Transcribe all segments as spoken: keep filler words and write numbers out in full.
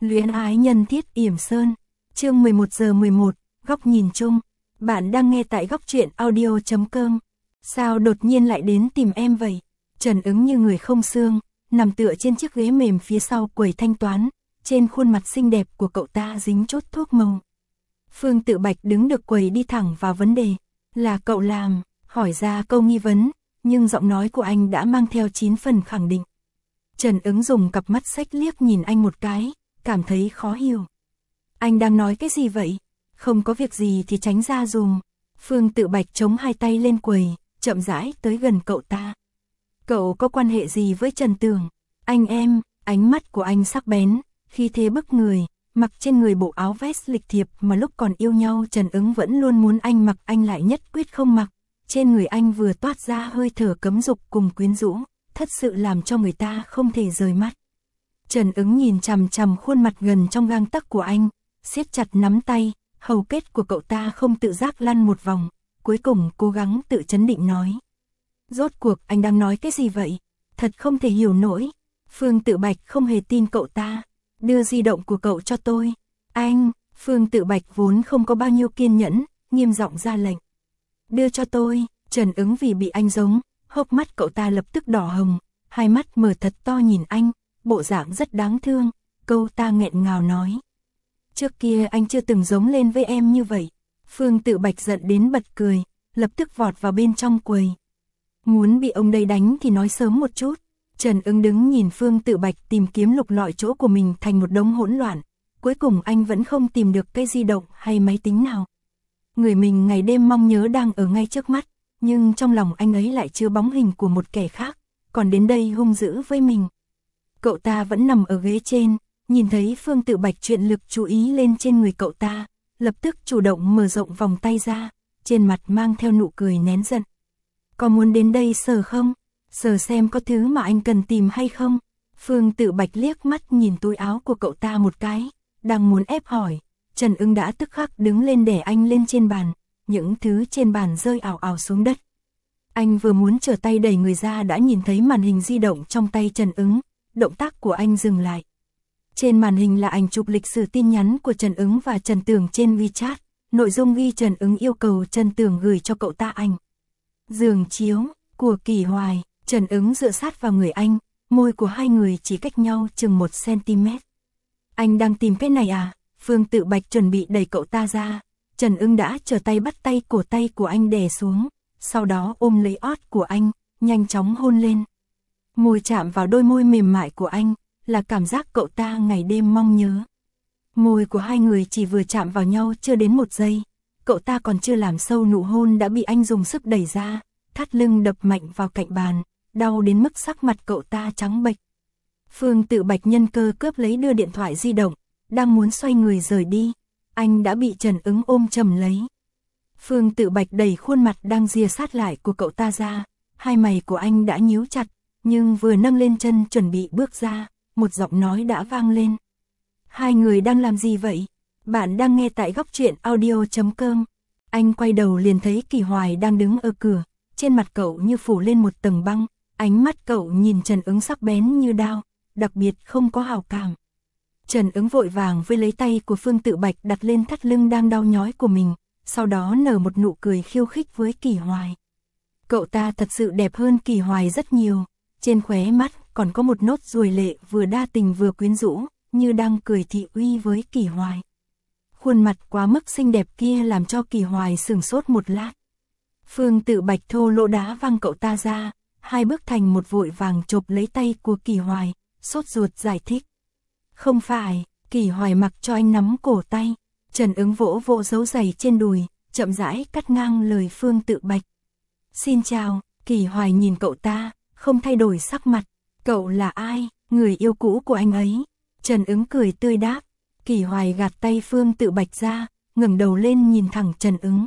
Luyến ái nhân thiết yểm sơn. Chương mười một giờ mười một, góc nhìn chung. Bạn đang nghe tại góc truyện audio chấm com. Sao đột nhiên lại đến tìm em vậy? Trần Ứng như người không xương, nằm tựa trên chiếc ghế mềm phía sau quầy thanh toán, trên khuôn mặt xinh đẹp của cậu ta dính chốt thuốc màu. Phương Tự Bạch đứng được quầy đi thẳng vào vấn đề. Là cậu làm, hỏi ra câu nghi vấn, nhưng giọng nói của anh đã mang theo chín phần khẳng định. Trần Ứng dùng cặp mắt xếch liếc nhìn anh một cái, cảm thấy khó hiểu. Anh đang nói cái gì vậy? Không có việc gì thì tránh ra dùm. Phương Tự Bạch chống hai tay lên quầy, chậm rãi tới gần cậu ta. Cậu có quan hệ gì với Trần Tường? Anh em, ánh mắt của anh sắc bén, khi thế bức người, mặc trên người bộ áo vest lịch thiệp mà lúc còn yêu nhau Trần Ứng vẫn luôn muốn anh mặc, anh lại nhất quyết không mặc. Trên người anh vừa toát ra hơi thở cấm dục cùng quyến rũ, thật sự làm cho người ta không thể rời mắt. Trần Ứng nhìn chằm chằm khuôn mặt gần trong gang tấc của anh, siết chặt nắm tay, hầu kết của cậu ta không tự giác lăn một vòng, cuối cùng cố gắng tự trấn định nói. Rốt cuộc anh đang nói cái gì vậy? Thật không thể hiểu nổi. Phương Tự Bạch không hề tin cậu ta. Đưa di động của cậu cho tôi. Anh, Phương Tự Bạch vốn không có bao nhiêu kiên nhẫn, nghiêm giọng ra lệnh. Đưa cho tôi. Trần Ứng vì bị anh giống, hốc mắt cậu ta lập tức đỏ hồng, hai mắt mở thật to nhìn anh, bộ dạng rất đáng thương. Câu ta nghẹn ngào nói. Trước kia anh chưa từng giống lên với em như vậy. Phương Tự Bạch giận đến bật cười, lập tức vọt vào bên trong quầy. Muốn bị ông đây đánh thì nói sớm một chút. Trần Ứng đứng nhìn Phương Tự Bạch tìm kiếm lục lọi chỗ của mình thành một đống hỗn loạn. Cuối cùng anh vẫn không tìm được cây di động hay máy tính nào. Người mình ngày đêm mong nhớ đang ở ngay trước mắt, nhưng trong lòng anh ấy lại chứa bóng hình của một kẻ khác, còn đến đây hung dữ với mình. Cậu ta vẫn nằm ở ghế trên, nhìn thấy Phương Tự Bạch chuyển lực chú ý lên trên người cậu ta, lập tức chủ động mở rộng vòng tay ra, trên mặt mang theo nụ cười nén giận. Có muốn đến đây sờ không? Sờ xem có thứ mà anh cần tìm hay không? Phương Tự Bạch liếc mắt nhìn túi áo của cậu ta một cái, đang muốn ép hỏi, Trần Ứng đã tức khắc đứng lên đè anh lên trên bàn, những thứ trên bàn rơi ảo ảo xuống đất. Anh vừa muốn trở tay đẩy người ra đã nhìn thấy màn hình di động trong tay Trần Ứng, động tác của anh dừng lại. Trên màn hình là ảnh chụp lịch sử tin nhắn của Trần Ứng và Trần Tường trên WeChat, nội dung ghi Trần Ứng yêu cầu Trần Tường gửi cho cậu ta ảnh. Giường chiếu của Kỳ Hoài. Trần Ứng dựa sát vào người anh, môi của hai người chỉ cách nhau chừng một xăng-ti-mét. Anh đang tìm cái này à? Phương Tự Bạch chuẩn bị đẩy cậu ta ra. Trần Ứng đã trở tay bắt tay cổ tay của anh đè xuống, sau đó ôm lấy ót của anh, nhanh chóng hôn lên. Môi chạm vào đôi môi mềm mại của anh, là cảm giác cậu ta ngày đêm mong nhớ. Môi của hai người chỉ vừa chạm vào nhau chưa đến một giây, cậu ta còn chưa làm sâu nụ hôn đã bị anh dùng sức đẩy ra, thắt lưng đập mạnh vào cạnh bàn, đau đến mức sắc mặt cậu ta trắng bệch. Phương Tự Bạch nhân cơ cướp lấy đưa điện thoại di động, đang muốn xoay người rời đi, anh đã bị Trần Ứng ôm chầm lấy. Phương Tự Bạch đẩy khuôn mặt đang ria sát lại của cậu ta ra, hai mày của anh đã nhíu chặt, nhưng vừa nâng lên chân chuẩn bị bước ra, một giọng nói đã vang lên. Hai người đang làm gì vậy? Bạn đang nghe tại góc truyện audio chấm com. Anh quay đầu liền thấy Kỳ Hoài đang đứng ở cửa, trên mặt cậu như phủ lên một tầng băng, ánh mắt cậu nhìn Trần Ứng sắc bén như đao, đặc biệt không có hảo cảm. Trần Ứng vội vàng với lấy tay của Phương Tự Bạch đặt lên thắt lưng đang đau nhói của mình, sau đó nở một nụ cười khiêu khích với Kỳ Hoài. Cậu ta thật sự đẹp hơn Kỳ Hoài rất nhiều, trên khóe mắt còn có một nốt ruồi lệ vừa đa tình vừa quyến rũ, như đang cười thị uy với Kỳ Hoài. Khuôn mặt quá mức xinh đẹp kia làm cho Kỳ Hoài sửng sốt một lát. Phương Tự Bạch thô lỗ đá văng cậu ta ra, hai bước thành một vội vàng chộp lấy tay của Kỳ Hoài, sốt ruột giải thích. Không phải, Kỳ Hoài mặc cho anh nắm cổ tay. Trần Ứng vỗ vỗ dấu giày trên đùi, chậm rãi cắt ngang lời Phương Tự Bạch. Xin chào. Kỳ Hoài nhìn cậu ta, không thay đổi sắc mặt. Cậu là ai? Người yêu cũ của anh ấy. Trần Ứng cười tươi đáp. Kỳ Hoài gạt tay Phương Tự Bạch ra, ngẩng đầu lên nhìn thẳng Trần Ứng.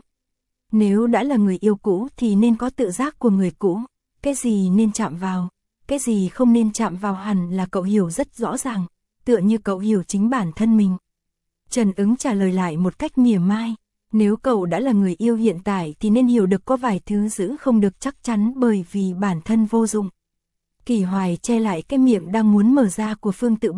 Nếu đã là người yêu cũ thì nên có tự giác của người cũ, cái gì nên chạm vào, cái gì không nên chạm vào hẳn là cậu hiểu rất rõ ràng, tựa như cậu hiểu chính bản thân mình. Trần Ứng trả lời lại một cách mỉa mai, nếu cậu đã là người yêu hiện tại thì nên hiểu được có vài thứ giữ không được chắc chắn bởi vì bản thân vô dụng. Kỳ Hoài che lại cái miệng đang muốn mở ra của Phương Tự Bạch,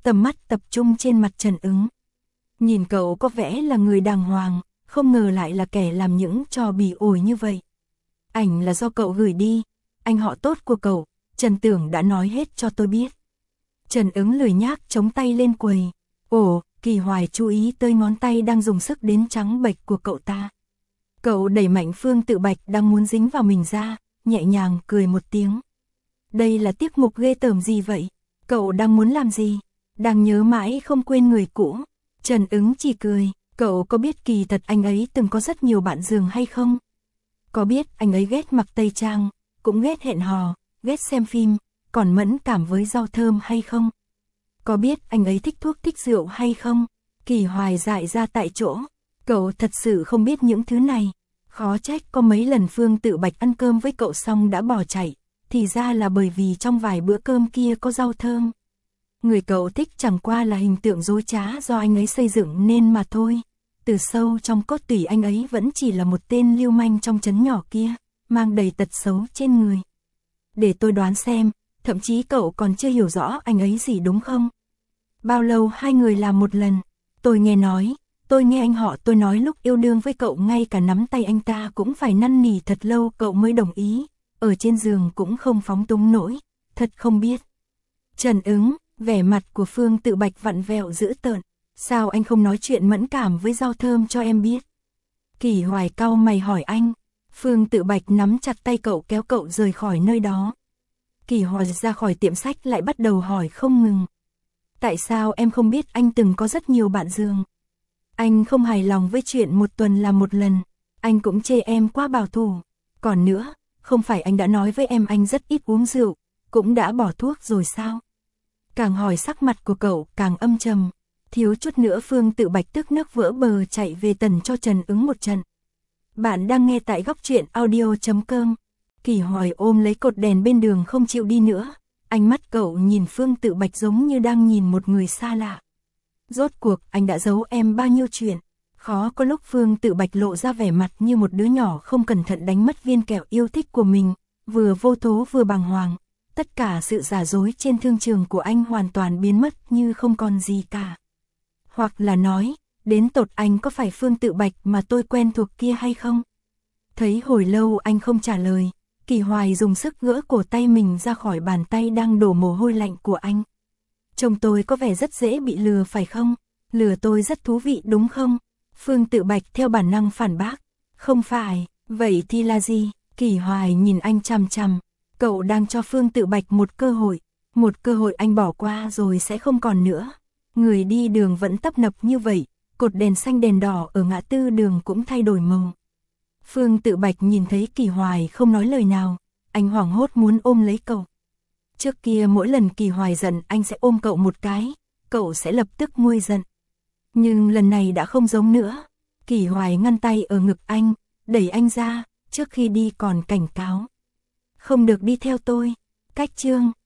tầm mắt tập trung trên mặt Trần Ứng. Nhìn cậu có vẻ là người đàng hoàng, không ngờ lại là kẻ làm những trò bỉ ổi như vậy. Ảnh là do cậu gửi đi, anh họ tốt của cậu, Trần Tưởng đã nói hết cho tôi biết. Trần Ứng lười nhác chống tay lên quầy. Ồ, Kỳ Hoài chú ý tới ngón tay đang dùng sức đến trắng bệch của cậu ta. Cậu đẩy mạnh Phương Tự Bạch đang muốn dính vào mình ra, nhẹ nhàng cười một tiếng. Đây là tiết mục ghê tởm gì vậy? Cậu đang muốn làm gì? Đang nhớ mãi không quên người cũ. Trần Ứng chỉ cười, cậu có biết kỳ thật anh ấy từng có rất nhiều bạn giường hay không? Có biết anh ấy ghét mặc tây trang, cũng ghét hẹn hò, ghét xem phim, còn mẫn cảm với rau thơm hay không? Có biết anh ấy thích thuốc thích rượu hay không? Kỳ Hoài dại ra tại chỗ, cậu thật sự không biết những thứ này. Khó trách có mấy lần Phương Tự Bạch ăn cơm với cậu xong đã bỏ chạy, thì ra là bởi vì trong vài bữa cơm kia có rau thơm. Người cậu thích chẳng qua là hình tượng dối trá do anh ấy xây dựng nên mà thôi. Từ sâu trong cốt tủy anh ấy vẫn chỉ là một tên lưu manh trong trấn nhỏ kia, mang đầy tật xấu trên người. Để tôi đoán xem, thậm chí cậu còn chưa hiểu rõ anh ấy gì đúng không? Bao lâu hai người làm một lần? Tôi nghe nói, tôi nghe anh họ tôi nói lúc yêu đương với cậu ngay cả nắm tay anh ta cũng phải năn nỉ thật lâu cậu mới đồng ý, ở trên giường cũng không phóng túng nổi, thật không biết. Trần Ứng, vẻ mặt của Phương Tự Bạch vặn vẹo dữ tợn, sao anh không nói chuyện mẫn cảm với rau thơm cho em biết? Kỳ Hoài cau mày hỏi anh. Phương Tự Bạch nắm chặt tay cậu kéo cậu rời khỏi nơi đó. Kỳ Hoài ra khỏi tiệm sách lại bắt đầu hỏi không ngừng. Tại sao em không biết anh từng có rất nhiều bạn giường? Anh không hài lòng với chuyện một tuần làm một lần, anh cũng chê em quá bảo thủ. Còn nữa, không phải anh đã nói với em anh rất ít uống rượu, cũng đã bỏ thuốc rồi sao? Càng hỏi sắc mặt của cậu càng âm trầm, thiếu chút nữa Phương Tự Bạch tức nước vỡ bờ chạy về tần cho Trần Ứng một trận. Bạn đang nghe tại góc truyện audio chấm com. Kỳ Hoài ôm lấy cột đèn bên đường không chịu đi nữa, ánh mắt cậu nhìn Phương Tự Bạch giống như đang nhìn một người xa lạ. Rốt cuộc anh đã giấu em bao nhiêu chuyện? Khó có lúc Phương Tự Bạch lộ ra vẻ mặt như một đứa nhỏ không cẩn thận đánh mất viên kẹo yêu thích của mình, vừa vô thố vừa bàng hoàng. Tất cả sự giả dối trên thương trường của anh hoàn toàn biến mất như không còn gì cả. Hoặc là nói, đến tột anh có phải Phương Tự Bạch mà tôi quen thuộc kia hay không? Thấy hồi lâu anh không trả lời, Kỳ Hoài dùng sức gỡ cổ tay mình ra khỏi bàn tay đang đổ mồ hôi lạnh của anh. Chồng tôi có vẻ rất dễ bị lừa phải không? Lừa tôi rất thú vị đúng không? Phương Tự Bạch theo bản năng phản bác. Không phải, vậy thì là gì? Kỳ Hoài nhìn anh chằm chằm. Cậu đang cho Phương Tự Bạch một cơ hội. Một cơ hội anh bỏ qua rồi sẽ không còn nữa. Người đi đường vẫn tấp nập như vậy, cột đèn xanh đèn đỏ ở ngã tư đường cũng thay đổi màu. Phương Tự Bạch nhìn thấy Kỳ Hoài không nói lời nào, anh hoảng hốt muốn ôm lấy cậu. Trước kia mỗi lần Kỳ Hoài giận anh sẽ ôm cậu một cái, cậu sẽ lập tức nguôi giận. Nhưng lần này đã không giống nữa. Kỳ Hoài ngăn tay ở ngực anh, đẩy anh ra, trước khi đi còn cảnh cáo. Không được đi theo tôi. Cách chương